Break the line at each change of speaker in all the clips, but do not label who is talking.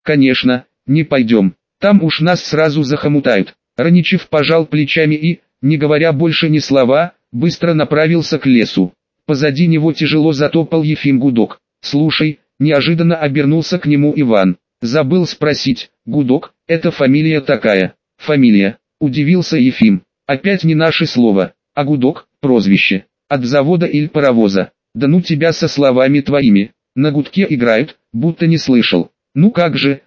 конечно, не пойдем. Там уж нас сразу захомутают. Раничев пожал плечами и, не говоря больше ни слова, быстро направился к лесу. Позади него тяжело затопал Ефим Гудок. «Слушай», неожиданно обернулся к нему Иван. «Забыл спросить, Гудок, это фамилия такая?» «Фамилия», удивился Ефим. «Опять не наше слово, а Гудок, прозвище. От завода или паровоза? Да ну тебя со словами твоими. На гудке играют, будто не слышал». «Ну как же,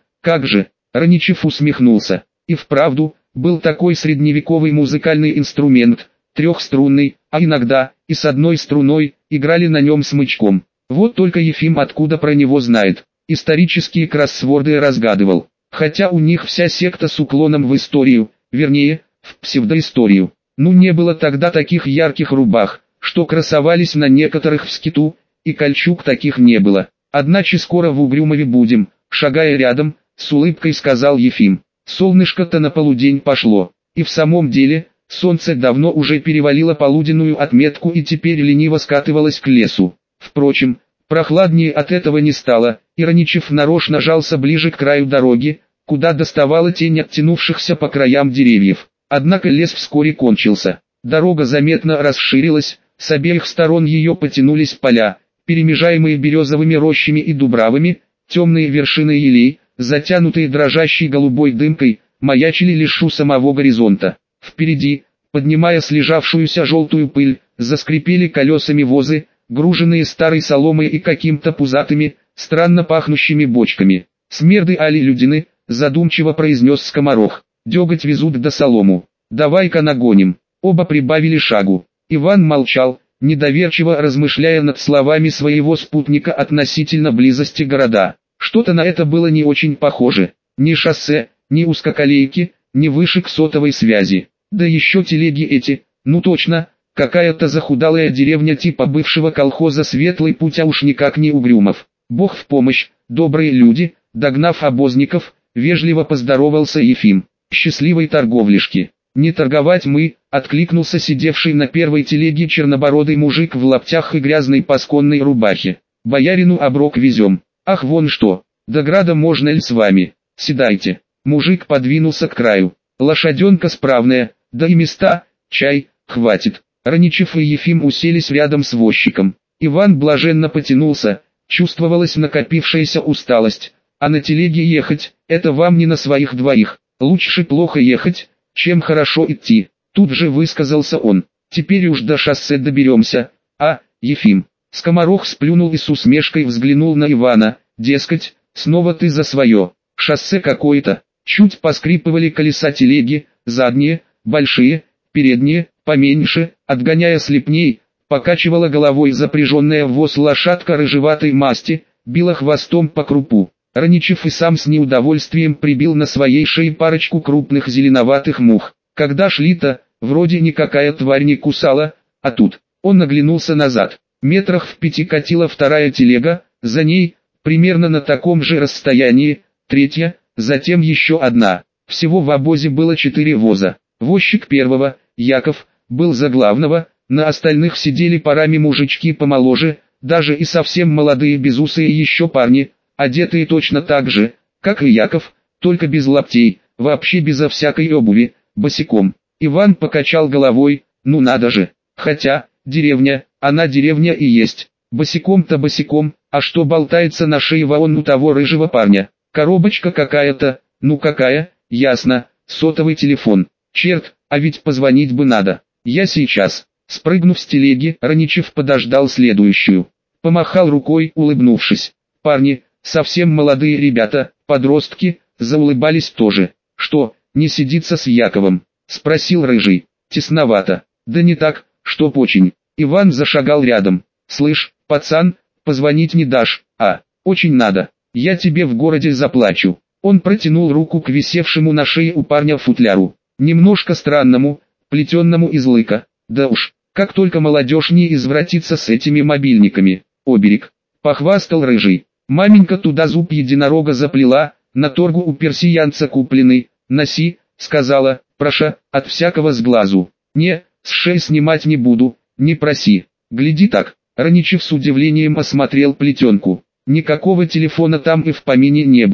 Раничев усмехнулся. И вправду, был такой средневековый музыкальный инструмент, трехструнный, а иногда, и с одной струной, играли на нем смычком. Вот только Ефим откуда про него знает. Исторические кроссворды разгадывал. Хотя у них вся секта с уклоном в историю, вернее, в псевдоисторию. Ну не было тогда таких ярких рубах, что красовались на некоторых в скиту, и кольчуг таких не было. Одначе скоро в Угрюмове будем, шагая рядом, с улыбкой сказал Ефим. Солнышко-то на полудень пошло. И в самом деле, солнце давно уже перевалило полуденную отметку и теперь лениво скатывалось к лесу. Впрочем, прохладнее от этого не стало, и Раничев нарочно жался ближе к краю дороги, куда доставала тень оттянувшихся по краям деревьев. Однако лес вскоре кончился. Дорога заметно расширилась, с обеих сторон ее потянулись поля, перемежаемые березовыми рощами и дубравами, темные вершины елей, затянутые дрожащей голубой дымкой, маячили лишь у самого горизонта. Впереди, поднимая слежавшуюся желтую пыль, заскрипели колесами возы, груженные старой соломой и каким-то пузатыми, странно пахнущими бочками. «Смерды али людины», задумчиво произнес скоморох. «Деготь везут да солому. Давай-ка нагоним». Оба прибавили шагу. Иван молчал, недоверчиво размышляя над словами своего спутника относительно близости города. Что-то на это было не очень похоже. Ни шоссе, ни узкоколейки, ни вышек сотовой связи. Да еще телеги эти, ну точно, какая-то захудалая деревня типа бывшего колхоза «Светлый путь», а уж никак не Угрюмов. «Бог в помощь, добрые люди», догнав обозников, вежливо поздоровался Ефим. «Счастливой торговляшки». «Не торговать мы», откликнулся сидевший на первой телеге чернобородый мужик в лаптях и грязной пасконной рубахе. «Боярину оброк везем». «Ах вон что, до града можно ли с вами? Седайте». Мужик подвинулся к краю. «Лошаденка справная, да и места, чай, хватит». Раничев и Ефим уселись рядом с возчиком. Иван блаженно потянулся, чувствовалась накопившаяся усталость. «А на телеге ехать, это вам не на своих двоих. Лучше плохо ехать, чем хорошо идти». Тут же высказался он. «Теперь уж до шоссе доберемся, а, Ефим?» Скоморох сплюнул и с усмешкой взглянул на Ивана, дескать, снова ты за свое. Шоссе какое-то. Чуть поскрипывали колеса телеги, задние, большие, передние, поменьше, отгоняя слепней, покачивала головой запряженная в воз лошадка рыжеватой масти, била хвостом по крупу. Раничев и сам с неудовольствием прибил на своей шее парочку крупных зеленоватых мух. Когда шли-то, вроде никакая тварь не кусала, а тут, он оглянулся назад. Метрах в 5 катила вторая телега, за ней, примерно на таком же расстоянии, третья, затем еще одна. Всего в обозе было 4 воза. Возчик первого, Яков, был за главного, на остальных сидели парами мужички помоложе, даже и совсем молодые безусые еще парни, одетые точно так же, как и Яков, только без лаптей, вообще безо всякой обуви, босиком. Иван покачал головой, ну надо же, хотя, деревня, она деревня и есть. Босиком-то босиком, а что болтается на шее вон у того рыжего парня? Коробочка какая-то, ну какая, ясно, сотовый телефон. Черт, а ведь позвонить бы надо. Я сейчас. Спрыгнув с телеги, Раничев подождал следующую. Помахал рукой, улыбнувшись. Парни, совсем молодые ребята, подростки, заулыбались тоже. Что, не сидится с Яковом? Спросил рыжий. Тесновато. Да не так, чтоб очень. Иван зашагал рядом. «Слышь, пацан, позвонить не дашь, а, очень надо, я тебе в городе заплачу». Он протянул руку к висевшему на шее у парня футляру, немножко странному, плетенному из лыка. Да уж, как только молодежь не извратится с этими мобильниками. Оберег, похвастал рыжий. Маменька туда зуб единорога заплела, на торгу у персиянца купленный. «Носи», сказала, «проша, от всякого сглазу». «Не, с шеи снимать не буду, не проси». «Гляди так». Раничев с удивлением осмотрел плетенку. Никакого телефона там и в помине не было.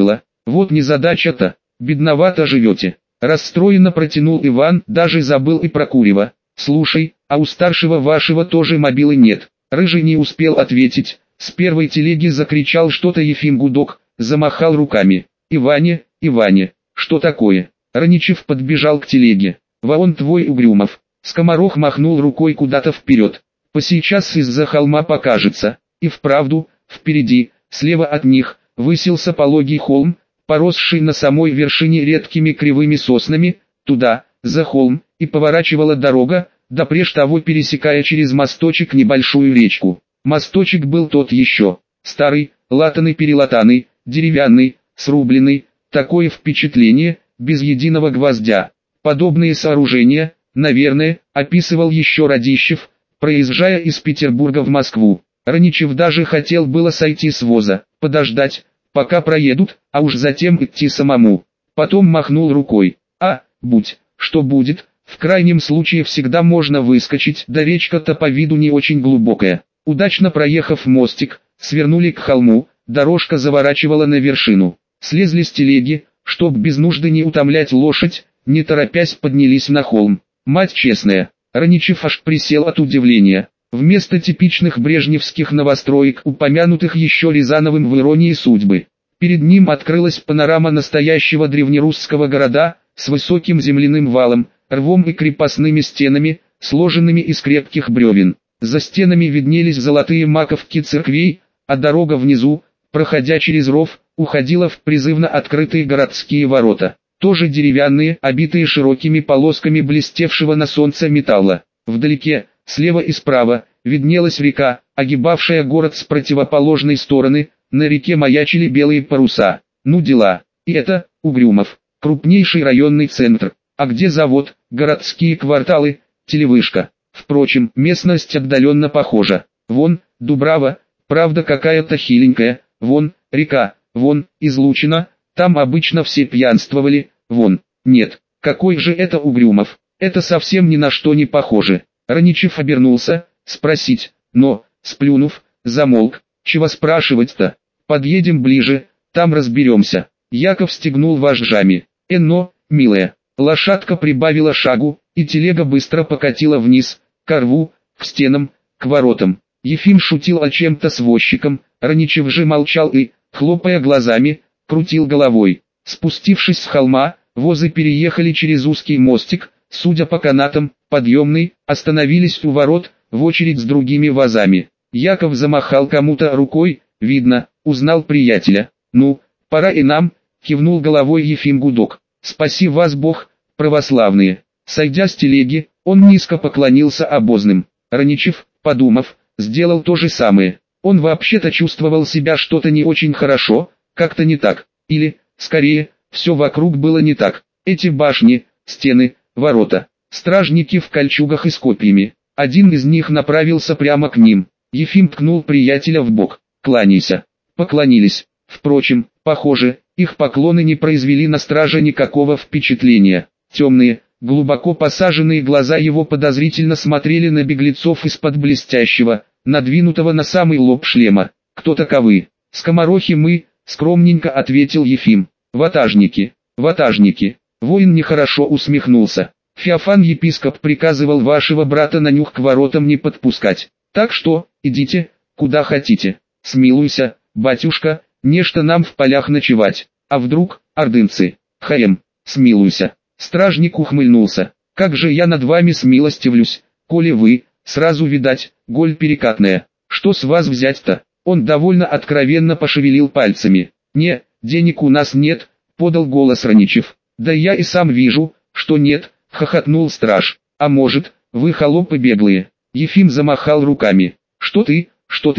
Вот незадача-то, бедновато живете. Расстроенно протянул Иван, даже забыл и про курево. Слушай, а у старшего вашего тоже мобилы нет. Рыжий не успел ответить. С первой телеги закричал что-то Ефим Гудок, замахал руками. Иване, Иване, что такое? Раничев подбежал к телеге. Вон твой Угрюмов. Скоморох махнул рукой куда-то вперед. Посейчас из-за холма покажется. И вправду, впереди, слева от них, высился пологий холм, поросший на самой вершине редкими кривыми соснами, туда, за холм, и поворачивала дорога, да прежде того пересекая через мосточек небольшую речку. Мосточек был тот еще, старый, латаный-перелатанный, деревянный, срубленный, такое впечатление, без единого гвоздя. Подобные сооружения, наверное, описывал еще Радищев, проезжая из Петербурга в Москву. Раничев даже хотел было сойти с воза, подождать, пока проедут, а уж затем идти самому. Потом махнул рукой. Будь, что будет, в крайнем случае всегда можно выскочить, да речка-то по виду не очень глубокая. Удачно проехав мостик, свернули к холму, дорожка заворачивала на вершину. Слезли с телеги, чтоб без нужды не утомлять лошадь, не торопясь поднялись на холм. Мать честная, Раничев аж присел от удивления. Вместо типичных брежневских новостроек, упомянутых еще Рязановым в «Иронии судьбы», перед ним открылась панорама настоящего древнерусского города, с высоким земляным валом, рвом и крепостными стенами, сложенными из крепких бревен. За стенами виднелись золотые маковки церквей, а дорога внизу, проходя через ров, уходила в призывно открытые городские ворота, тоже деревянные, обитые широкими полосками блестевшего на солнце металла. Вдалеке, слева и справа, виднелась река, огибавшая город с противоположной стороны, на реке маячили белые паруса. Ну дела, и это, Угрюмов, крупнейший районный центр, а где завод, городские кварталы, телевышка. Впрочем, местность отдаленно похожа. Вон, Дубрава, правда какая-то хиленькая, вон, река, вон, излучина, там обычно все пьянствовали, вон, нет, какой же это Угрюмов, это совсем ни на что не похоже. Раничев обернулся, спросить, но, сплюнув, замолк. Чего спрашивать-то? Подъедем ближе, там разберемся. Яков стегнул вожжами. Но, милая, лошадка прибавила шагу, и телега быстро покатила вниз, к рву, к стенам, к воротам. Ефим шутил о чем-то с возчиком, Раничев же молчал и, хлопая глазами, крутил головой. Спустившись с холма, возы переехали через узкий мостик, судя по канатам, подъемный, остановились у ворот, в очередь с другими возами. Яков замахал кому-то рукой, видно, узнал приятеля. «Ну, пора и нам», — кивнул головой Ефим Гудок. «Спаси вас Бог, православные». Сойдя с телеги, он низко поклонился обозным. Раничев, подумав, сделал то же самое. Он вообще-то чувствовал себя что-то не очень хорошо, как-то не так. Или, скорее, все вокруг было не так. Эти башни, стены, ворота, стражники в кольчугах и с копьями. Один из них направился прямо к ним. Ефим ткнул приятеля в бок. «Кланяйся». Поклонились. Впрочем, похоже, их поклоны не произвели на стража никакого впечатления. Темные, глубоко посаженные глаза его подозрительно смотрели на беглецов из-под блестящего, надвинутого на самый лоб шлема. «Кто таковы?» «Скоморохи мы», — скромненько ответил Ефим. «Ватажники, ватажники». Воин нехорошо усмехнулся. «Феофан-епископ приказывал вашего брата на нюх к воротам не подпускать. Так что, идите, куда хотите. Смилуйся, батюшка, нечто нам в полях ночевать. А вдруг, ордынцы? Смилуйся». Стражник ухмыльнулся. «Как же я над вами смилостивлюсь, коли вы, сразу видать, голь перекатная. Что с вас взять-то?» Он довольно откровенно пошевелил пальцами. «Не, денег у нас нет», — подал голос Раничев. «Да я и сам вижу, что нет», — хохотнул страж. «А может, вы холопы беглые?» Ефим замахал руками. Что ты,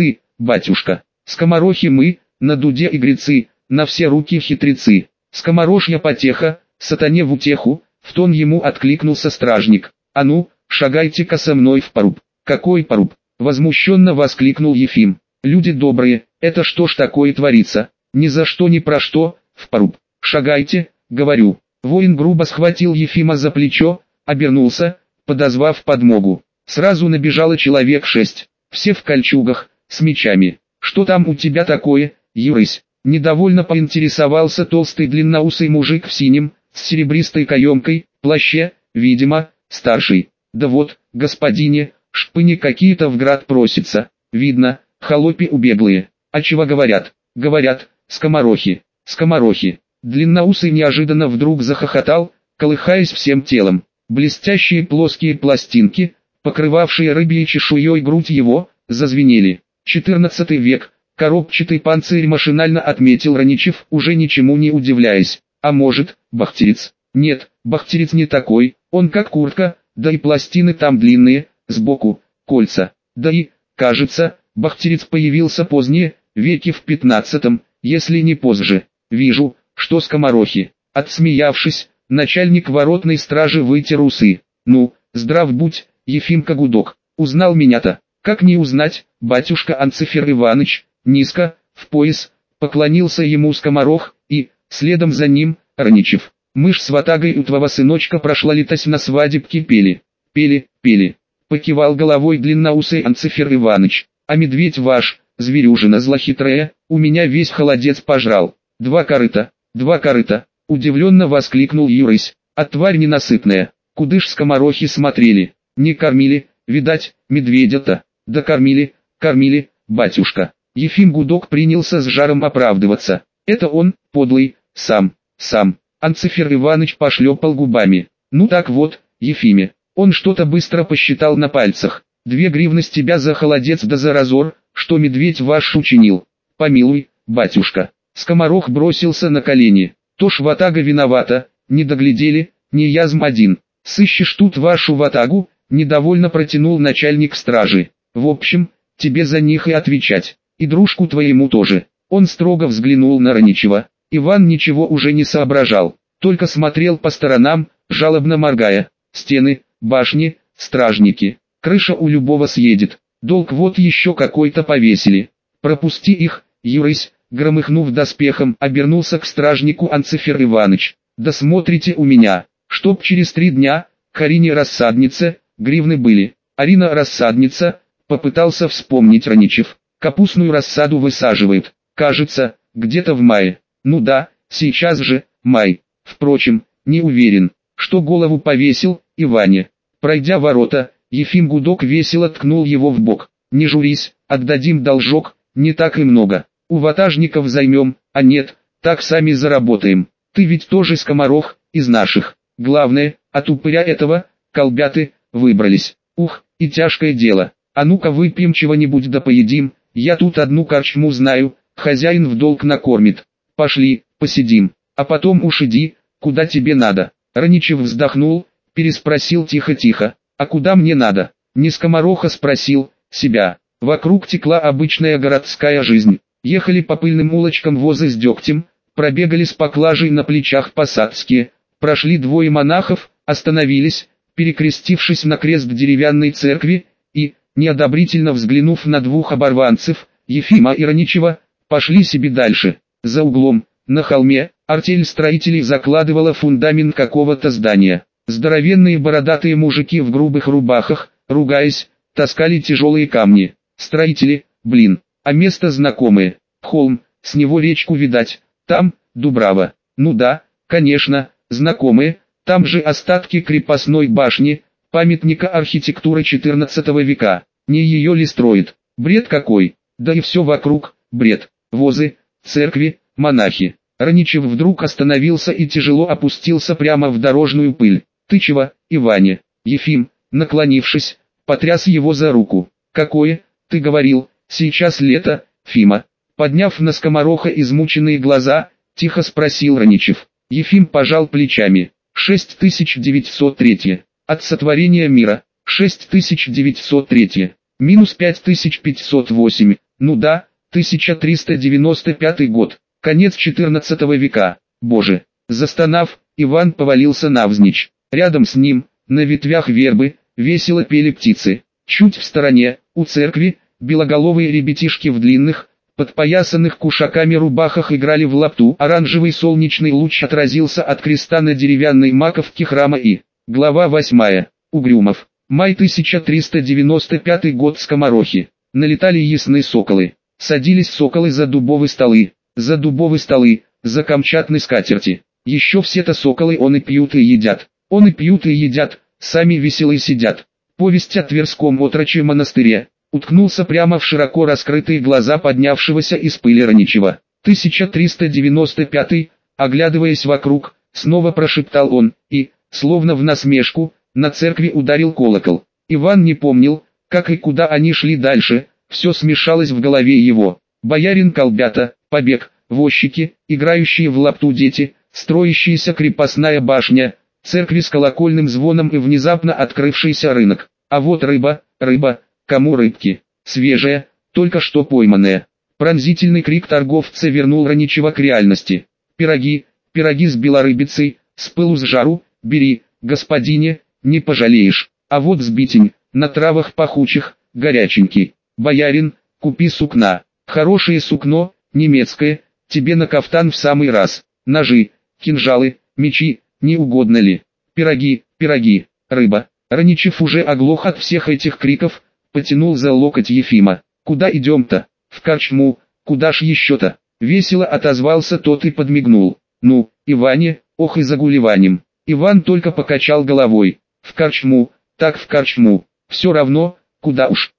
батюшка? Скоморохи мы, на дуде игрецы, на все руки хитрецы. Скоморожья потеха, сатане в утеху», — в тон ему откликнулся стражник. «А ну, шагайте-ка со мной в поруб». «Какой поруб?» — возмущенно воскликнул Ефим. «Люди добрые, это что ж такое творится? Ни за что ни про что, в поруб. Шагайте, говорю». Воин грубо схватил Ефима за плечо, обернулся, подозвав подмогу. Сразу набежало человек 6, все в кольчугах, с мечами. «Что там у тебя такое, Юрысь?» Недовольно поинтересовался толстый длинноусый мужик в синем, с серебристой каемкой, плаще, видимо, старший. Да вот, господине, шпыни какие-то в град просятся. Видно, холопи убеглые. А чего говорят? Говорят, скоморохи, скоморохи. Длинноусый неожиданно вдруг захохотал, колыхаясь всем телом. Блестящие плоские пластинки, покрывавшие рыбьей чешуей грудь его, зазвенели. 14 век, коробчатый панцирь, машинально отметил Раничев, уже ничему не удивляясь. А может, бахтерец? Нет, бахтерец не такой, он как куртка, да и пластины там длинные, сбоку, кольца. Да и, кажется, бахтерец появился позднее, веке в 15-м, если не позже. Вижу, что скоморохи. Отсмеявшись, начальник воротной стражи вытер усы. Ну, здрав будь, Ефимка Гудок, узнал меня-то. Как не узнать, батюшка Анцифер Иваныч, низко, в пояс, поклонился ему скоморох, и, следом за ним, Раничев. Мы ж с ватагой у твоего сыночка прошла летась на свадебке пели. Пели. Покивал головой длинноусый Анцифер Иваныч. А медведь ваш, зверюжина злохитрая, у меня весь холодец пожрал. Два корыта, удивленно воскликнул Юрысь. А тварь ненасытная, куды ж скоморохи смотрели, не кормили, видать, медведя-то. Да кормили, батюшка. Ефим Гудок принялся с жаром оправдываться. Это он, подлый, сам. Анцифер Иваныч пошлепал губами. Ну так вот, Ефиме, он что-то быстро посчитал на пальцах. 2 гривны с тебя за холодец да за разор, что медведь ваш учинил. Помилуй, батюшка. Скоморох бросился на колени. То ж ватага виновата, не доглядели, не язм один. Сыщешь тут вашу ватагу, недовольно протянул начальник стражи. В общем, тебе за них и отвечать. И дружку твоему тоже. Он строго взглянул на Раничева. Иван ничего уже не соображал, только смотрел по сторонам, жалобно моргая. Стены, башни, стражники, крыша у любого съедет. Долг вот еще какой-то повесили. Пропусти их, Юрысь, громыхнув доспехом, обернулся к стражнику Анцифер Иваныч. Да смотрите у меня, чтоб через 3 дня, к Арине рассаднице, гривны были. Арина рассадница, попытался вспомнить Раничев. Капустную рассаду высаживает, кажется, где-то в мае. Ну да, сейчас же, май. Впрочем, не уверен, что голову повесил, Иване. Пройдя ворота, Ефим Гудок весело ткнул его в бок. Не журись, отдадим должок, не так и много. У ватажников займем, а нет, так сами заработаем. Ты ведь тоже скоморох, из наших. Главное, от упыря этого, колбяты, выбрались. Ух, и тяжкое дело. А ну-ка выпьем чего-нибудь да поедим, я тут одну корчму знаю, хозяин в долг накормит. Пошли, посидим, а потом уж иди, куда тебе надо. Раничев вздохнул, переспросил тихо-тихо, а куда мне надо? Не скомороха спросил, себя. Вокруг текла обычная городская жизнь. Ехали по пыльным улочкам возы с дегтем, пробегали с поклажей на плечах посадские, прошли 2 монахов, остановились, перекрестившись на крест деревянной церкви, и, неодобрительно взглянув на 2 оборванцев, Ефима и Раничева, пошли себе дальше. За углом, на холме, артель строителей закладывала фундамент какого-то здания. Здоровенные бородатые мужики в грубых рубахах, ругаясь, таскали тяжелые камни. Строители, блин, а место знакомое. Холм, с него речку видать, там, Дубрава. Ну да, конечно, знакомые, там же остатки крепостной башни, памятника архитектуры 14 века. Не ее ли строит? Бред какой, да и все вокруг, бред. Возы, церкви, монахи. Раничев вдруг остановился и тяжело опустился прямо в дорожную пыль. Ты чего, Иване? Ефим, наклонившись, потряс его за руку. Какое, ты говорил, сейчас лето, Фима? Подняв на скомороха измученные глаза, тихо спросил Раничев. Ефим пожал плечами. 6903. От сотворения мира. 6903. Минус 5508. Ну да, 1395 год. Конец 14 века. Боже. Застонав, Иван повалился навзничь. Рядом с ним, на ветвях вербы, весело пели птицы. Чуть в стороне, у церкви, белоголовые ребятишки в длинных, подпоясанных кушаками рубахах играли в лапту. Оранжевый солнечный луч отразился от креста на деревянной маковке храма и... Глава 8. Угрюмов. Май 1395 год. Скоморохи. Налетали ясные соколы. Садились соколы за дубовые столы. за дубовые столы, за камчатные скатерти. Еще все-то соколы он и пьют и едят. Он и пьют и едят, сами веселые сидят. Повесть о Тверском отрочьем монастыре. Уткнулся прямо в широко раскрытые глаза поднявшегося из пыли Раничева. 1395, оглядываясь вокруг, снова прошептал он, и, словно в насмешку, на церкви ударил колокол. Иван не помнил, как и куда они шли дальше, все смешалось в голове его. Боярин Колбята, побег, возчики, играющие в лапту дети, строящаяся крепостная башня, церкви с колокольным звоном и внезапно открывшийся рынок. А вот рыба, кому рыбки? Свежая, только что пойманная. Пронзительный крик торговца вернул Раничева к реальности. Пироги с белорыбицей, с пылу с жару, бери, господине, не пожалеешь. А вот сбитень, на травах пахучих, горяченький. Боярин, купи сукна. Хорошее сукно, немецкое, тебе на кафтан в самый раз. Ножи, кинжалы, мечи, не угодно ли? Пироги, рыба. Раничев уже оглох от всех этих криков, потянул за локоть Ефима. Куда идем-то? В корчму, куда ж еще-то? Весело отозвался тот и подмигнул. Ну, Иване, ох и загулеванем. Иван только покачал головой. В корчму, так в корчму. Все равно, куда уж.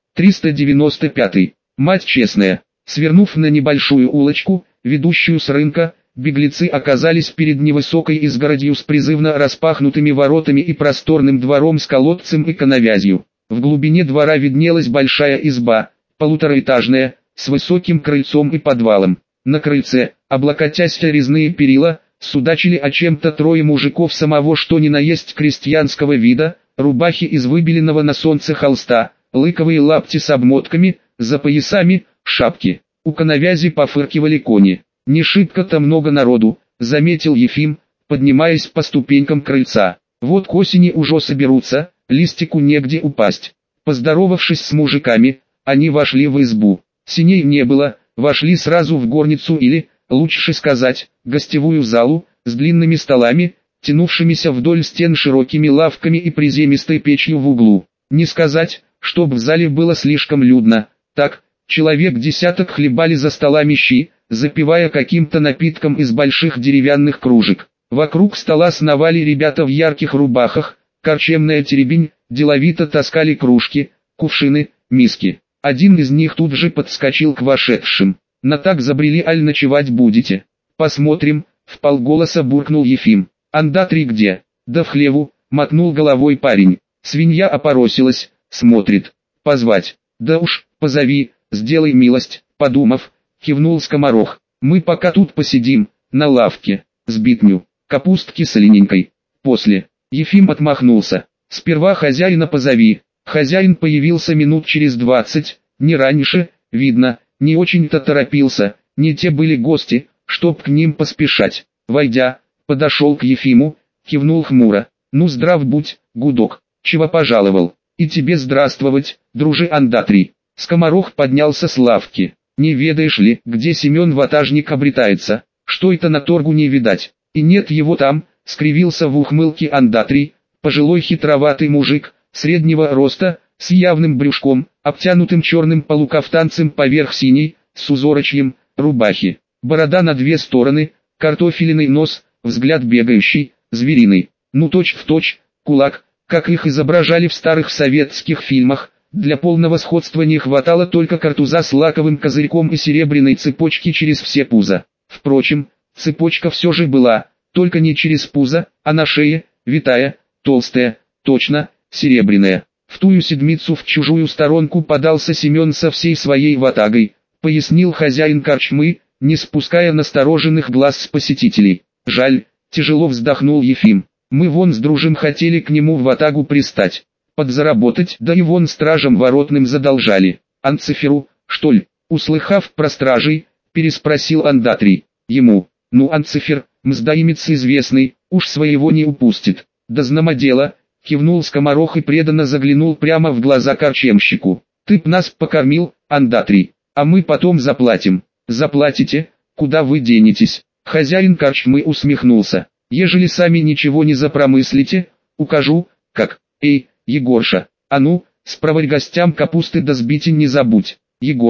395. Мать честная. Свернув на небольшую улочку, ведущую с рынка, беглецы оказались перед невысокой изгородью с призывно распахнутыми воротами и просторным двором с колодцем и коновязью. В глубине двора виднелась большая изба, полутораэтажная, с высоким крыльцом и подвалом. На крыльце, облокотясь о резные перила, судачили о чем-то трое мужиков самого что ни на есть крестьянского вида, рубахи из выбеленного на солнце холста, лыковые лапти с обмотками, за поясами, шапки. У коновязи пофыркивали кони. «Не шибко-то много народу», — заметил Ефим, поднимаясь по ступенькам крыльца. «Вот к осени уже соберутся, листику негде упасть». Поздоровавшись с мужиками, они вошли в избу. Синей не было, вошли сразу в горницу или, лучше сказать, гостевую залу, с длинными столами, тянувшимися вдоль стен широкими лавками и приземистой печью в углу. Не сказать, чтоб в зале было слишком людно, так, человек десяток хлебали за столами щи, запивая каким-то напитком из больших деревянных кружек. Вокруг стола сновали ребята в ярких рубахах, корчемная теребинь, деловито таскали кружки, кувшины, миски. Один из них тут же подскочил к вошедшим. «На так забрели, аль ночевать будете?» «Посмотрим», — вполголоса буркнул Ефим. «Андатрий где?» «Да в хлеву», — мотнул головой парень. Свинья опоросилась, смотрит. «Позвать?» «Да уж, позови, сделай милость», — подумав, кивнул скоморох. «Мы пока тут посидим, на лавке, сбитню, капустки с олененькой. После». Ефим отмахнулся. «Сперва хозяина позови». Хозяин появился минут через 20, не раньше, видно, не очень-то торопился, не те были гости, чтоб к ним поспешать. Войдя, подошел к Ефиму, кивнул хмуро. «Ну здрав будь, гудок, чего пожаловал?» «И тебе здравствовать, друже Андатрий». Скоморох поднялся с лавки. «Не ведаешь ли, где Семен Ватажник обретается? Что это на торгу не видать?» «И нет его там», — скривился в ухмылке Андатрий, пожилой хитроватый мужик, среднего роста, с явным брюшком, обтянутым черным полукафтанцем поверх синей, с узорочьем, рубахи. Борода на две стороны, картофелиный нос, взгляд бегающий, звериный. Ну точь в точь, кулак, как их изображали в старых советских фильмах. Для полного сходства не хватало только картуза с лаковым козырьком и серебряной цепочки через все пузо. Впрочем, цепочка все же была, только не через пузо, а на шее, витая, толстая, точно, серебряная. В тую седмицу в чужую сторонку подался Семен со всей своей ватагой, пояснил хозяин корчмы, не спуская настороженных глаз с посетителей. «Жаль», — тяжело вздохнул Ефим, — «мы вон с дружим хотели к нему в ватагу пристать, подзаработать, да и вон стражам воротным задолжали». «Анциферу, что ли?» Услыхав про стражей, переспросил Андатрий. Ему: «Ну Анцифер, мздоимец известный, уж своего не упустит». «Да знамо дело», — кивнул скоморох и преданно заглянул прямо в глаза корчемщику. «Ты б нас покормил, Андатрий, а мы потом заплатим». «Заплатите? Куда вы денетесь?» Хозяин корчмы усмехнулся. «Ежели сами ничего не запромыслите, укажу, как. Эй, Егорша, а ну, спроварь гостям капусты да сбитень не забудь». Егорша,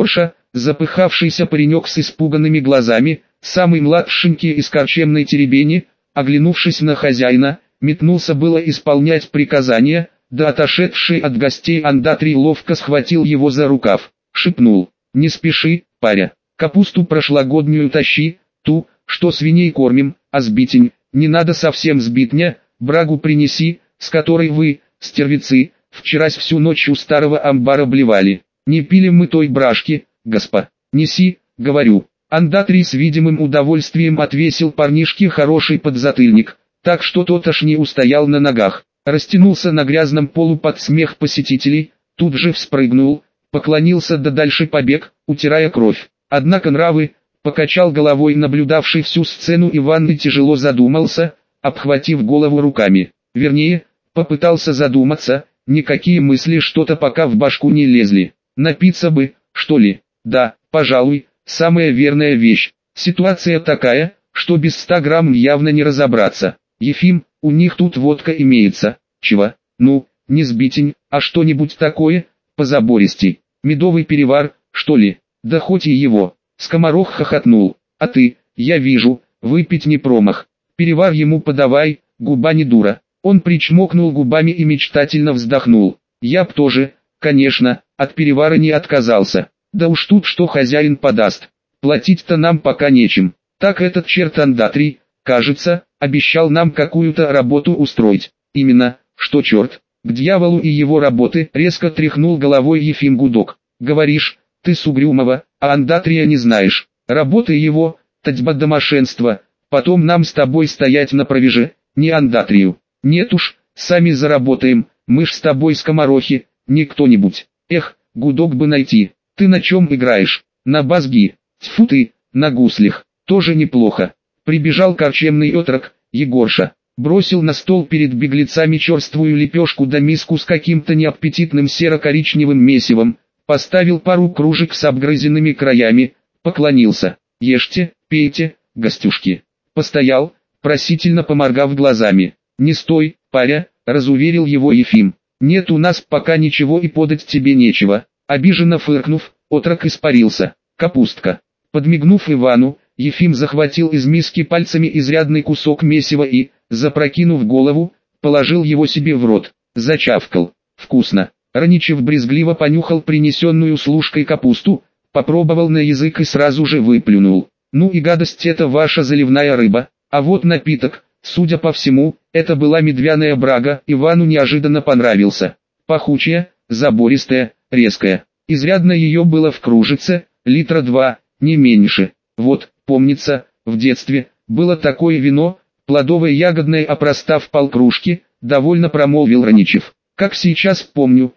запыхавшийся паренек с испуганными глазами, самый младшенький из корчемной теребени, оглянувшись на хозяина, метнулся было исполнять приказания, да отошедший от гостей Андатрий ловко схватил его за рукав, шепнул: «Не спеши, паря, капусту прошлогоднюю тащи, ту, что свиней кормим, а сбитень, не надо совсем сбитня, брагу принеси, с которой вы, стервецы, вчерась всю ночь у старого амбара блевали. Не пили мы той брашки, госпо, неси, говорю». Андатрий с видимым удовольствием отвесил парнишке хороший подзатыльник, так что тот аж не устоял на ногах, растянулся на грязном полу под смех посетителей, тут же вспрыгнул, поклонился да дальше побег, утирая кровь. Однако нравы, покачал головой наблюдавший всю сцену Иван и тяжело задумался, обхватив голову руками. Вернее, попытался задуматься, никакие мысли что-то пока в башку не лезли. Напиться бы, что ли? Да, пожалуй, самая верная вещь. Ситуация такая, что без 100 грамм явно не разобраться. Ефим, у них тут водка имеется. Чего? Ну, не сбитень, а что-нибудь такое, позабористей. Медовый перевар, что ли? Да хоть и его. Скоморох хохотнул. А ты, я вижу, выпить не промах. Перевар ему подавай, губа не дура. Он причмокнул губами и мечтательно вздохнул. Я б тоже, конечно, от перевара не отказался. Да уж тут что хозяин подаст. Платить-то нам пока нечем. Так этот черт Андатрий, кажется, обещал нам какую-то работу устроить. Именно, что черт, к дьяволу и его работы, резко тряхнул головой Ефим Гудок. Говоришь, ты с Угрюмова, а Андатрия не знаешь. Работа его, татьба до мошенства, потом нам с тобой стоять на провеже, не Андатрию. Нет уж, сами заработаем, мы ж с тобой скоморохи, не кто-нибудь. Эх, Гудок бы найти. Ты на чем играешь? На базги. Тьфу ты, на гуслях. Тоже неплохо. Прибежал корчемный отрок, Егорша. Бросил на стол перед беглецами черствую лепешку да миску с каким-то неаппетитным серо-коричневым месивом. Поставил пару кружек с обгрызенными краями. Поклонился. Ешьте, пейте, гостюшки. Постоял, просительно поморгав глазами. Не стой, паря, разуверил его Ефим. Нет у нас пока ничего и подать тебе нечего. Обиженно фыркнув, отрок испарился. Капустка. Подмигнув Ивану, Ефим захватил из миски пальцами изрядный кусок месива и, запрокинув голову, положил его себе в рот. Зачавкал. Вкусно. Раничев брезгливо понюхал принесенную служкой капусту, попробовал на язык и сразу же выплюнул. Ну и гадость, это ваша заливная рыба. А вот напиток, судя по всему, это была медвяная брага, Ивану неожиданно понравился. Пахучая, забористая, резкая. Изрядно ее было в кружице, литра 2, не меньше. Вот, помнится, в детстве, было такое вино, плодовое ягодное, опростав полкружки, довольно промолвил Раничев. Как сейчас помню,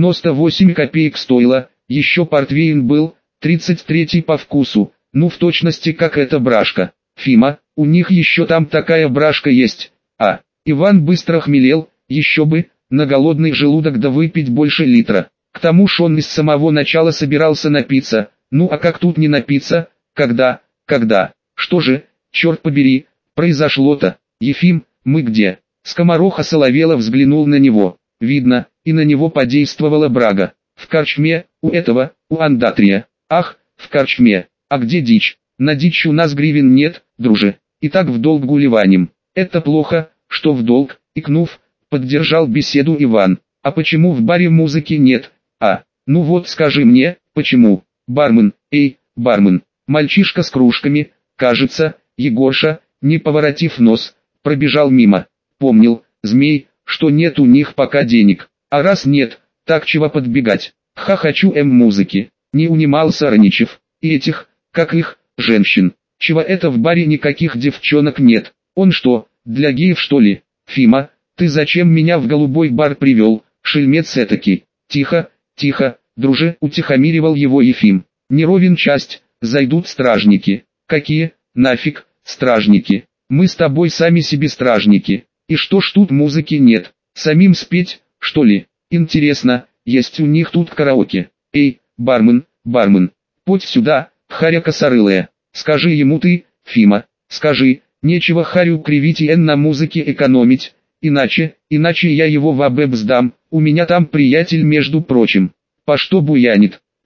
98 копеек стоило, еще портвейн был, 33 по вкусу, ну в точности как эта брашка. Фима, у них еще там такая брашка есть. А, Иван быстро хмелел, еще бы, на голодный желудок да выпить больше литра. К тому ж он из самого начала собирался напиться, ну а как тут не напиться, когда, что же, черт побери, произошло-то? Ефим, мы где? Скоморох осоловело взглянул на него. Видно, и на него подействовала брага. В корчме, у этого, у Андатрия. Ах, в корчме, а где дичь? На дичь у нас гривен нет, друже. И так в долг гулеваним. Это плохо, что в долг, икнув, поддержал беседу Иван. А почему в баре музыки нет? А, ну вот скажи мне, почему? Бармен, эй, бармен. Мальчишка с кружками, кажется, Егорша, не поворотив нос, пробежал мимо. Помнил, змей, что нет у них пока денег. А раз нет, так чего подбегать? Хочу музыки. Не унимался Раничев. И этих, как их, женщин. Чего это в баре никаких девчонок нет? Он что, для геев что ли? Фима, ты зачем меня в голубой бар привел, шельмец этакий? Тихо, друже, утихомиривал его Ефим. Не ровен часть, зайдут стражники. Какие, нафиг, стражники? Мы с тобой сами себе стражники. И что ж тут музыки нет? Самим спеть, что ли? Интересно, есть у них тут караоке? Эй, бармен, подь сюда, харя косорылая. Скажи ему ты, Фима, скажи, нечего харю кривить и на музыке экономить, иначе я его в АБЭП сдам, у меня там приятель между прочим. По что буянит?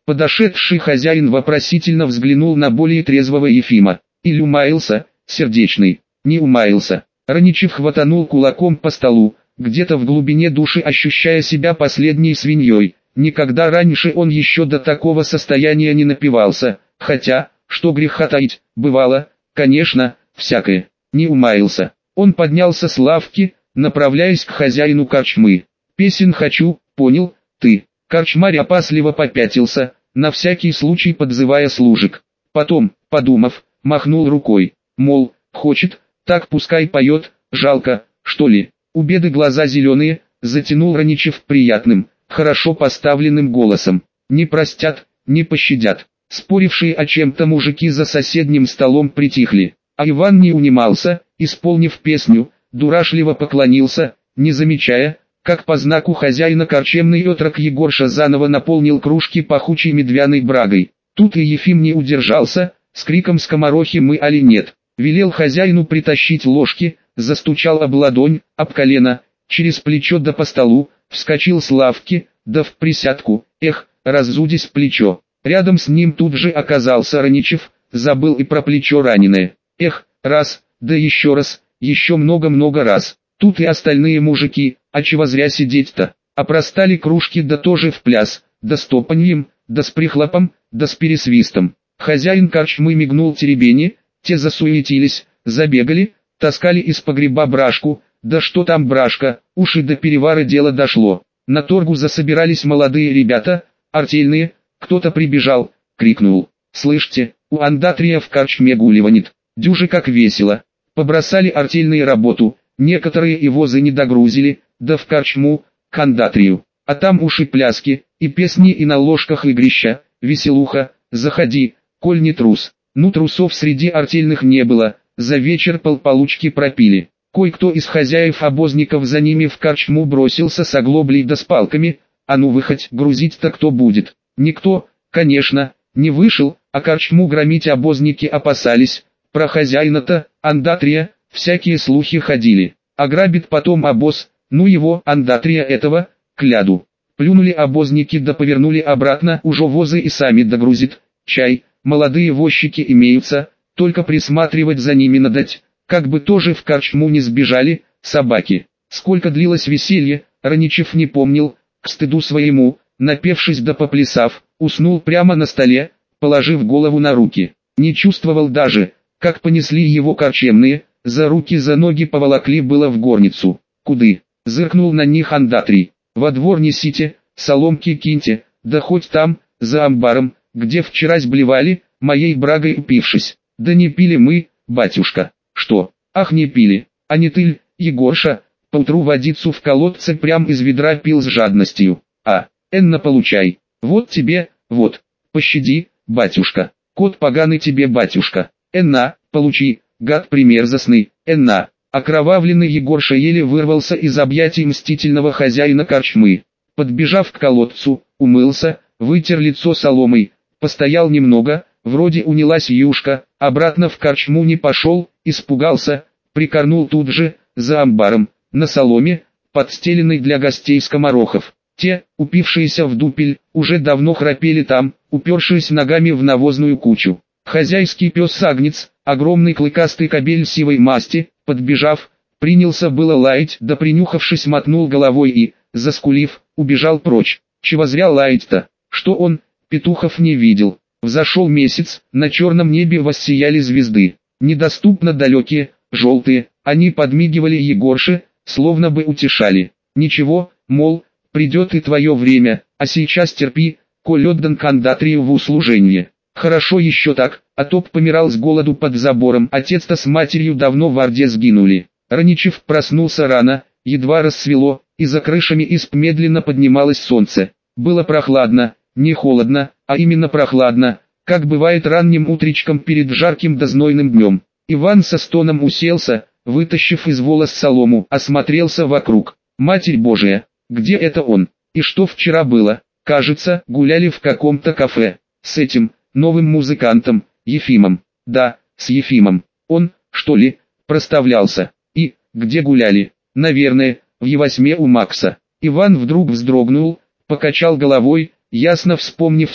Подошедший хозяин вопросительно взглянул на более трезвого Ефима. Или умаился, сердечный, не умаился. Раничев хватанул кулаком по столу, где-то в глубине души ощущая себя последней свиньей. Никогда раньше он еще до такого состояния не напивался, хотя, что греха таить, бывало, конечно, всякое. Не умаился. Он поднялся с лавки, направляясь к хозяину корчмы. «Песен хочу, понял, ты». Корчмарь опасливо попятился, на всякий случай подзывая служек. Потом, подумав, махнул рукой, мол, хочет, так пускай поет, жалко, что ли. У беды глаза зеленые, затянул Раничев приятным, хорошо поставленным голосом. Не простят, не пощадят. Спорившие о чем-то мужики за соседним столом притихли, а Иван не унимался, исполнив песню, дурашливо поклонился, не замечая, как по знаку хозяина корчемный отрок Егорша заново наполнил кружки пахучей медвяной брагой. Тут и Ефим не удержался, с криком «Скоморохи мы али нет!» Велел хозяину притащить ложки, застучал об ладонь, об колено, через плечо да по столу, вскочил с лавки, да в присядку, разудись плечо. Рядом с ним тут же оказался Раничев, забыл и про плечо раненое. Раз, да еще раз, еще много-много раз. Тут и остальные мужики, а чего зря сидеть-то? Опростали кружки да тоже в пляс, да с топаньем, да с прихлопом, да с пересвистом. Хозяин корчмы мигнул теребени, те засуетились, забегали, таскали из погреба брашку, да что там брашка, уши до перевара дело дошло. На торгу засобирались молодые ребята, артельные, кто-то прибежал, крикнул: «Слышите, у Андатрия в корчме гуливанит, дюже как весело». Побросали артельные работу, некоторые и возы не догрузили, да в корчму, к Андатрию. А там уж и пляски, и песни, и на ложках игрища, веселуха, заходи, коль не трус. Ну трусов среди артельных не было, за вечер полполучки пропили. Кой-кто из хозяев-обозников за ними в корчму бросился с оглоблей да с палками, а ну выходь, грузить-то кто будет? Никто, конечно, не вышел, а корчму громить обозники опасались. Про хозяина-то, Андатрия, всякие слухи ходили. Ограбит потом обоз, ну его, Андатрия этого, кляду. Плюнули обозники да повернули обратно, уже возы и сами догрузит. Чай, молодые возчики имеются, только присматривать за ними надоть, как бы тоже в корчму не сбежали, собаки. Сколько длилось веселье, Раничев не помнил, к стыду своему, напевшись да поплясав, уснул прямо на столе, положив голову на руки. Не чувствовал даже, как понесли его корчемные, за руки за ноги поволокли было в горницу. «Куды?» — зыркнул на них Андатрий. «Во двор несите, соломки киньте, да хоть там, за амбаром, где вчера сблевали, моей брагой упившись. Да не пили мы, батюшка». «Что? Ах, не пили, а не ты, Егорша, поутру водицу в колодце прям из ведра пил с жадностью. Энна, получай, вот тебе, вот, пощади, батюшка, кот поганый тебе, батюшка. Энна, получи, гад примерзостный, Энна». Окровавленный Егорша еле вырвался из объятий мстительного хозяина корчмы. Подбежав к колодцу, умылся, вытер лицо соломой, постоял немного, вроде унялась юшка, обратно в корчму не пошел, испугался, прикорнул тут же, за амбаром, на соломе, подстеленной для гостей скоморохов. Те, упившиеся в дупель, уже давно храпели там, упершись ногами в навозную кучу. Хозяйский пес-агнец, огромный клыкастый кобель сивой масти, подбежав, принялся было лаять, да принюхавшись мотнул головой и, заскулив, убежал прочь. Чего зря лаять-то, что он, петухов не видел. Взошел месяц, на черном небе воссияли звезды. Недоступно далекие, желтые, они подмигивали Егорше, словно бы утешали. Ничего, мол, придет и твое время, а сейчас терпи, коль отдан к Андатрию в услужение. Хорошо еще так, а то б помирал с голоду под забором. Отец-то с матерью давно в Орде сгинули. Раничев проснулся рано, едва рассвело, и за крышами изб медленно поднималось солнце. Было прохладно, не холодно, а именно прохладно, как бывает ранним утречком перед жарким да знойным днем. Иван со стоном уселся, вытащив из волос солому, осмотрелся вокруг. Матерь Божия, где это он? И что вчера было? Кажется, гуляли в каком-то кафе. С этим, новым музыкантом, Ефимом. Да, с Ефимом. Он, что ли, проставлялся. И, где гуляли? Наверное, в Евосьме у Макса. Иван вдруг вздрогнул, покачал головой, ясно вспомнив все,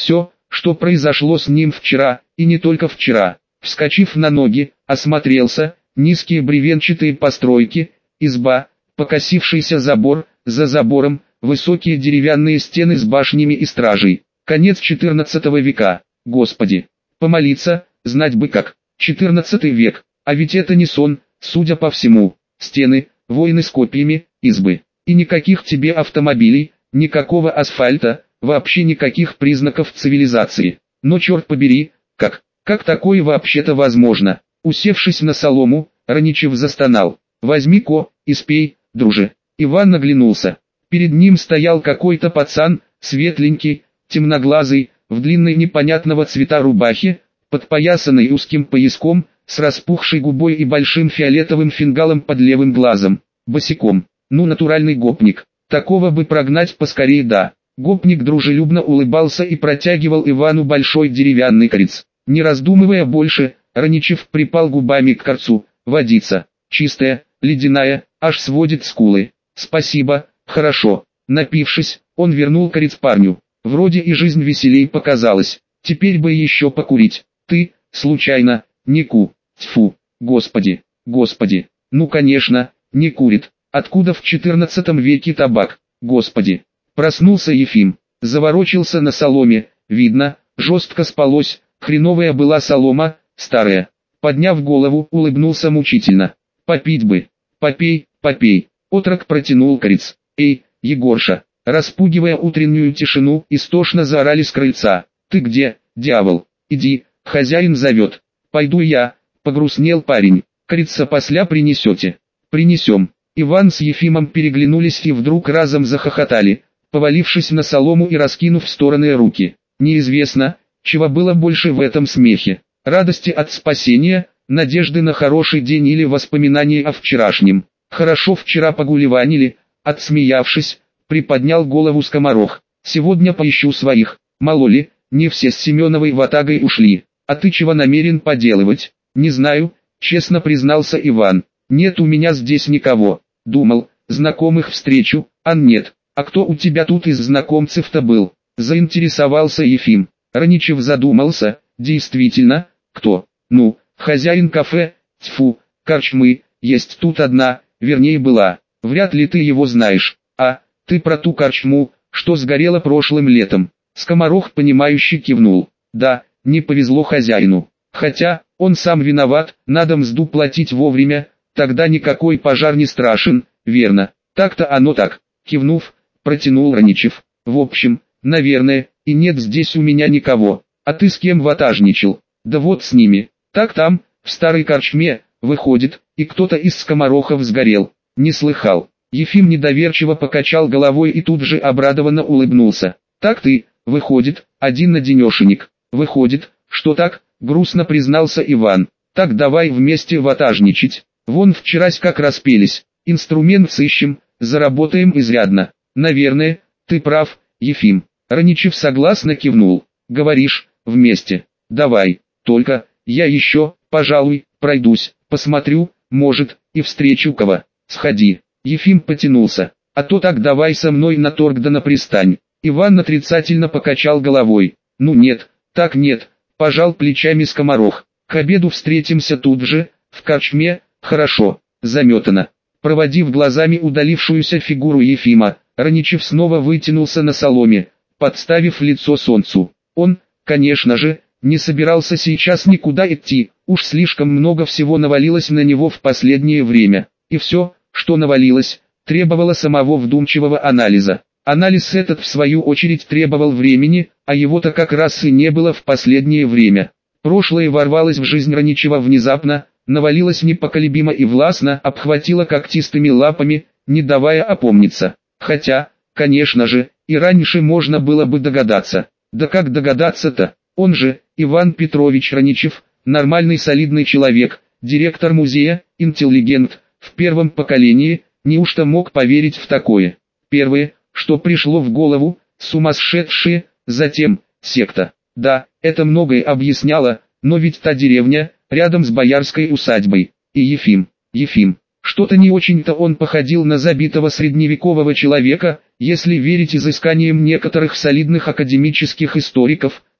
что произошло с ним вчера, и не только вчера. Вскочив на ноги, осмотрелся, низкие бревенчатые постройки, изба, покосившийся забор, за забором, высокие деревянные стены с башнями и стражей. Конец XIV века, Господи! Помолиться, знать бы как. XIV век, а ведь это не сон, судя по всему. Стены, воины с копьями, избы. И никаких тебе автомобилей, никакого асфальта, вообще никаких признаков цивилизации. Но черт побери, как такое вообще-то возможно? Усевшись на солому, Раничев застонал. «Возьми-ко, и спей, друже». Иван наглянулся. Перед ним стоял какой-то пацан, светленький, темноглазый, в длинной непонятного цвета рубахе, подпоясанной узким пояском, с распухшей губой и большим фиолетовым фингалом под левым глазом. Босиком. Ну, натуральный гопник. Такого бы прогнать поскорее, да. Гопник дружелюбно улыбался и протягивал Ивану большой деревянный корец. Не раздумывая больше, Раничев припал губами к корцу. Водица. Чистая, ледяная, аж сводит скулы. Спасибо, хорошо. Напившись, он вернул корец парню. Вроде и жизнь веселей показалась. Теперь бы еще покурить. Ты, случайно, не ку. Тьфу, господи, господи. Ну конечно, не курит. Откуда в XIV веке табак? Господи. Проснулся Ефим. Заворочился на соломе. Видно, жестко спалось. Хреновая была солома, старая. Подняв голову, улыбнулся мучительно. Попить бы. Попей, попей. Отрок протянул корец. Эй, Егорша. Распугивая утреннюю тишину, истошно заорали с крыльца. Ты где, дьявол? Иди, хозяин зовет. Пойду я, погрустнел парень. Корец опосля принесете. Принесем. Иван с Ефимом переглянулись и вдруг разом захохотали, повалившись на солому и раскинув в стороны руки. Неизвестно, чего было больше в этом смехе. Радости от спасения, надежды на хороший день или воспоминаний о вчерашнем. Хорошо вчера погуливанили, отсмеявшись, приподнял голову скоморох. Сегодня поищу своих. Мало ли, не все с Семеновой ватагой ушли. А ты чего намерен поделывать? Не знаю, честно признался Иван. Нет у меня здесь никого. Думал, знакомых встречу, а нет. А кто у тебя тут из знакомцев-то был? Заинтересовался Ефим. Раничев задумался. Действительно, кто? Ну, хозяин кафе, тьфу, корчмы, есть тут одна, вернее была. Вряд ли ты его знаешь. А, ты про ту корчму, что сгорела прошлым летом. Скоморох понимающе кивнул. Да, не повезло хозяину. Хотя, он сам виноват, надо мзду платить вовремя, тогда никакой пожар не страшен, верно. Так-то оно так. Кивнув, протянул Раничев. В общем, наверное, и нет здесь у меня никого. А ты с кем ватажничал? Да вот с ними. Так там, в старой корчме, выходит, и кто-то из скоморохов сгорел. Не слыхал. Ефим недоверчиво покачал головой и тут же обрадованно улыбнулся. Так ты, выходит, один-одинешенек. Выходит, что так, грустно признался Иван. Так давай вместе ватажничать. Вон вчерась как распелись. Инструмент сыщем, заработаем изрядно. Наверное, ты прав, Ефим. Раничев согласно кивнул. Говоришь, вместе. Давай, только, я еще, пожалуй, пройдусь, посмотрю, может, и встречу кого. Сходи. Ефим потянулся. А то так давай со мной на торг да на пристань. Иван отрицательно покачал головой. Ну нет, так нет, пожал плечами скоморох. К обеду встретимся тут же, в корчме, хорошо, заметано. Проводив глазами удалившуюся фигуру Ефима, Раничев снова вытянулся на соломе, подставив лицо солнцу. Он, конечно же, не собирался сейчас никуда идти, уж слишком много всего навалилось на него в последнее время. И все, что навалилось, требовало самого вдумчивого анализа. Анализ этот в свою очередь требовал времени, а его-то как раз и не было в последнее время. Прошлое ворвалось в жизнь Раничева внезапно, навалилось непоколебимо и властно, обхватило когтистыми лапами, не давая опомниться. Хотя, конечно же, и раньше можно было бы догадаться. Да как догадаться-то? Он же, Иван Петрович Раничев, нормальный солидный человек, директор музея, интеллигент, в первом поколении, неужто мог поверить в такое? Первое, что пришло в голову, сумасшедшие, затем, секта. Да, это многое объясняло, но ведь та деревня, рядом с боярской усадьбой, и Ефим, что-то не очень-то он походил на забитого средневекового человека, если верить изысканиям некоторых солидных академических историков,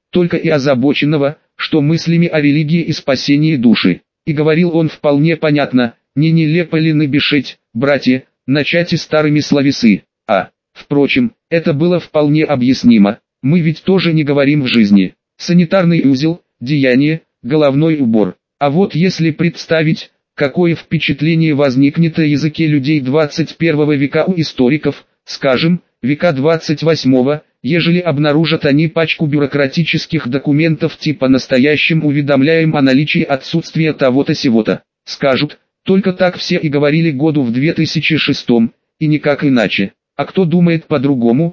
только и озабоченного, что мыслями о религии и спасении души. И говорил он вполне понятно, не нелепо ли набешить, братья, начать и старыми словесы. Впрочем, это было вполне объяснимо, мы ведь тоже не говорим в жизни. Санитарный узел, деяние, головной убор. А вот если представить, какое впечатление возникнет о языке людей 21 века у историков, скажем, века 28, ежели обнаружат они пачку бюрократических документов типа «настоящим уведомляем о наличии отсутствия того-то сего-то». Скажут, только так все и говорили году в 2006, и никак иначе. А кто думает по-другому,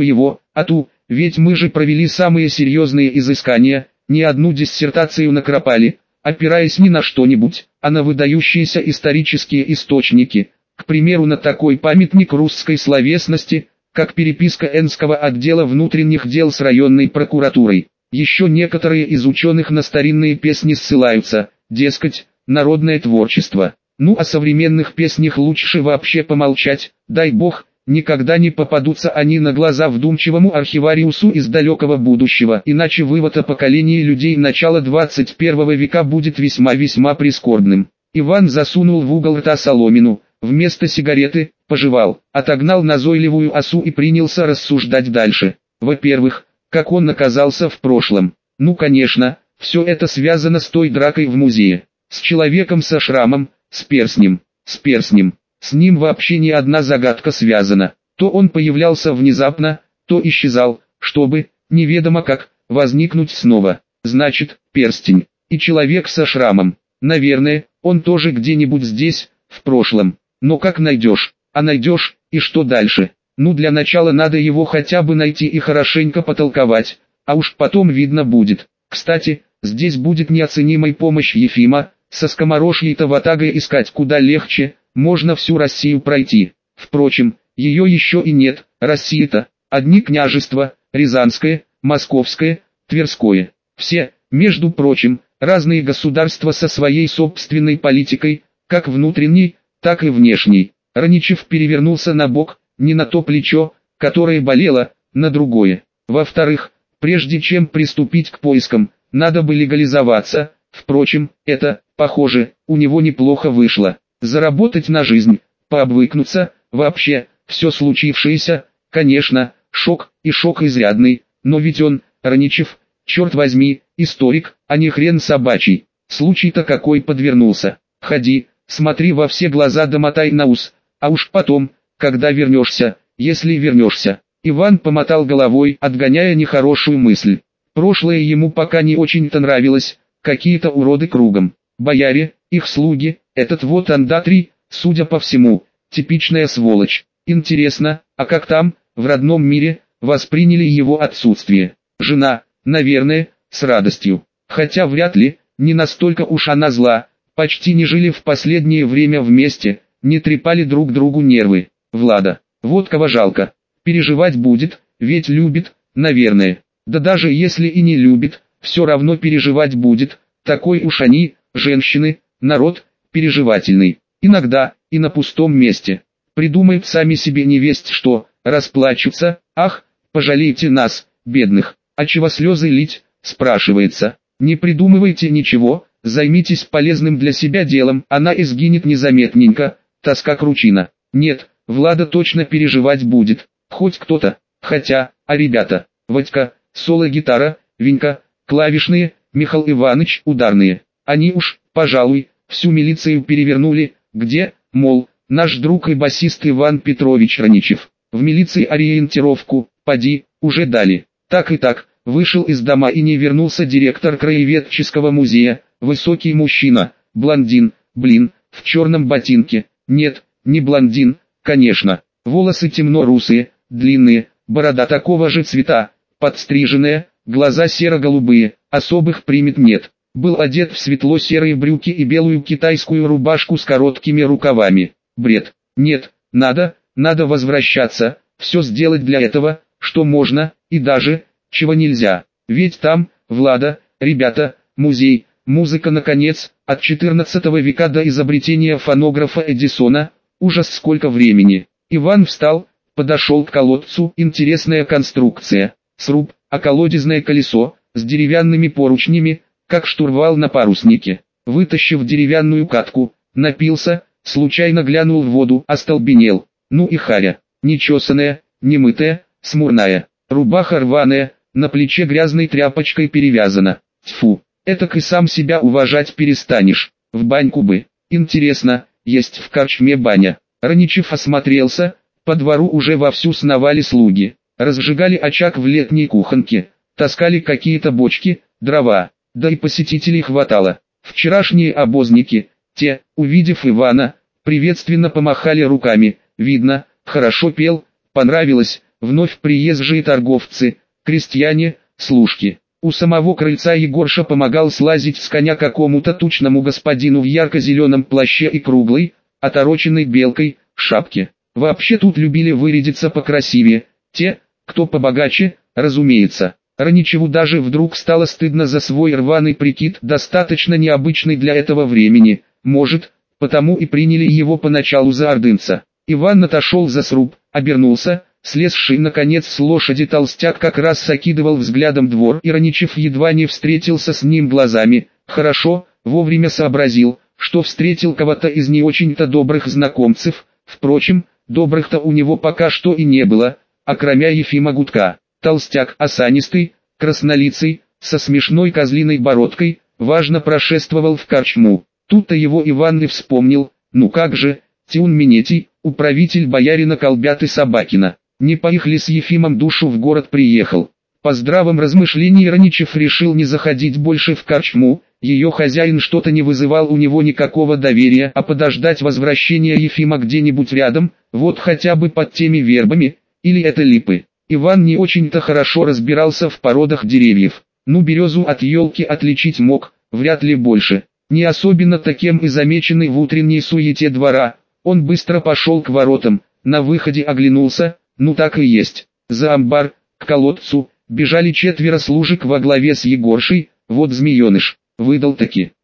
ведь мы же провели самые серьезные изыскания, не одну диссертацию накропали, опираясь не на что-нибудь, а на выдающиеся исторические источники, к примеру на такой памятник русской словесности, как переписка Энского отдела внутренних дел с районной прокуратурой. Еще некоторые из ученых на старинные песни ссылаются, дескать, народное творчество. Ну о современных песнях лучше вообще помолчать, дай бог, никогда не попадутся они на глаза вдумчивому архивариусу из далекого будущего, иначе вывод о поколении людей начала 21 века будет весьма-весьма прискорбным. Иван засунул в угол рта соломину, вместо сигареты, пожевал, отогнал назойливую осу и принялся рассуждать дальше. Во-первых, как он оказался в прошлом. Ну конечно, все это связано с той дракой в музее. С человеком со шрамом, с перстнем. С ним вообще ни одна загадка связана. То он появлялся внезапно, то исчезал, чтобы, неведомо как, возникнуть снова. Значит, перстень. И человек со шрамом. Наверное, он тоже где-нибудь здесь, в прошлом. Но как найдешь? А найдешь, и что дальше? Ну для начала надо его хотя бы найти и хорошенько потолковать, а уж потом видно будет. Кстати, здесь будет неоценимой помощь Ефима, со скоморожьей-то ватагой искать куда легче, можно всю Россию пройти. Впрочем, ее еще и нет, Россия-то, одни княжества, Рязанское, Московское, Тверское. Все, между прочим, разные государства со своей собственной политикой, как внутренней, так и внешней. Раничев перевернулся на бок, не на то плечо, которое болело, на другое. Во-вторых, прежде чем приступить к поискам, надо бы легализоваться. Впрочем, это, похоже, у него неплохо вышло. Заработать на жизнь, пообвыкнуться, вообще, все случившееся, конечно, шок, и шок изрядный, но ведь он, Раничев, черт возьми, историк, а не хрен собачий. Случай-то какой подвернулся. Ходи, смотри во все глаза да мотай на ус, а уж потом, когда вернешься, если вернешься. Иван помотал головой, отгоняя нехорошую мысль. Прошлое ему пока не очень-то нравилось, какие-то уроды кругом. Бояре, их слуги, этот вот Андатрий, судя по всему, типичная сволочь. Интересно, а как там, в родном мире, восприняли его отсутствие? Жена, наверное, с радостью. Хотя вряд ли, не настолько уж она зла, почти не жили в последнее время вместе, не трепали друг другу нервы. Влада, вот кого жалко. Переживать будет, ведь любит, наверное. Да даже если и не любит, все равно переживать будет. Такой уж они, женщины, народ, переживательный. Иногда, и на пустом месте. Придумают сами себе невесть что, расплачутся. Ах, пожалейте нас, бедных. А чего слезы лить, спрашивается. Не придумывайте ничего, займитесь полезным для себя делом. Она изгинет незаметненько, тоска кручина. Нет, Влада точно переживать будет. Хоть кто-то. Хотя, а ребята, Вадька, соло-гитара, Винька, клавишные, Михаил Иванович ударные. Они уж, пожалуй, всю милицию перевернули, где, мол, наш друг и басист Иван Петрович Раничев. В милиции ориентировку, поди, уже дали. Так и так, вышел из дома и не вернулся директор краеведческого музея, высокий мужчина, блондин, в черном ботинке. Нет, не блондин, конечно, волосы темно-русые, длинные, борода такого же цвета, подстриженная, глаза серо-голубые, особых примет нет. Был одет в светло-серые брюки и белую китайскую рубашку с короткими рукавами. Бред. Нет, надо возвращаться, все сделать для этого, что можно, и даже, чего нельзя. Ведь там, Влада, ребята, музей, музыка наконец, от 14 века до изобретения фонографа Эдисона, ужас сколько времени. Иван встал, подошел к колодцу, интересная конструкция, сруб, а колодезное колесо, с деревянными поручнями, как штурвал на паруснике. Вытащив деревянную катку, напился, случайно глянул в воду, остолбенел. Ну и харя, нечесанная, немытая, смурная, рубаха рваная, на плече грязной тряпочкой перевязана. Тьфу, этак и сам себя уважать перестанешь. В баньку бы. Интересно, есть в корчме баня? Раничев осмотрелся, по двору уже вовсю сновали слуги. Разжигали очаг в летней кухонке, таскали какие-то бочки, дрова, да и посетителей хватало. Вчерашние обозники, те, увидев Ивана, приветственно помахали руками, видно, хорошо пел, понравилось, вновь приезжие торговцы, крестьяне, служки. У самого крыльца Егорша помогал слазить с коня какому-то тучному господину в ярко-зеленом плаще и круглой, отороченной белкой, шапке. Вообще тут любили вырядиться покрасивее, те, кто побогаче, разумеется. Раничеву даже вдруг стало стыдно за свой рваный прикид, достаточно необычный для этого времени, может, потому и приняли его поначалу за ордынца. Иван отошел за сруб, обернулся, слезший наконец с лошади толстяк как раз окидывал взглядом двор, и Раничев едва не встретился с ним глазами. Хорошо, вовремя сообразил, что встретил кого-то из не очень-то добрых знакомцев, впрочем, добрых-то у него пока что и не было, окромя Ефима Гудка. Толстяк, осанистый, краснолицый, со смешной козлиной бородкой, важно прошествовал в корчму. Тут-то его Иван и вспомнил, ну как же, Тиун Минетий, управитель боярина Колбяты Собакина. Не по их ли с Ефимом душу в город приехал? По здравом размышлении Раничев решил не заходить больше в корчму, ее хозяин что-то не вызывал у него никакого доверия, а подождать возвращения Ефима где-нибудь рядом, вот хотя бы под теми вербами, или это липы. Иван не очень-то хорошо разбирался в породах деревьев. Ну березу от елки отличить мог, вряд ли больше. Не особенно таким и замеченный в утренней суете двора, он быстро пошел к воротам, на выходе оглянулся, ну так и есть. За амбар, к колодцу, бежали 4 служек во главе с Егоршей, вот змееныш, выдал таки.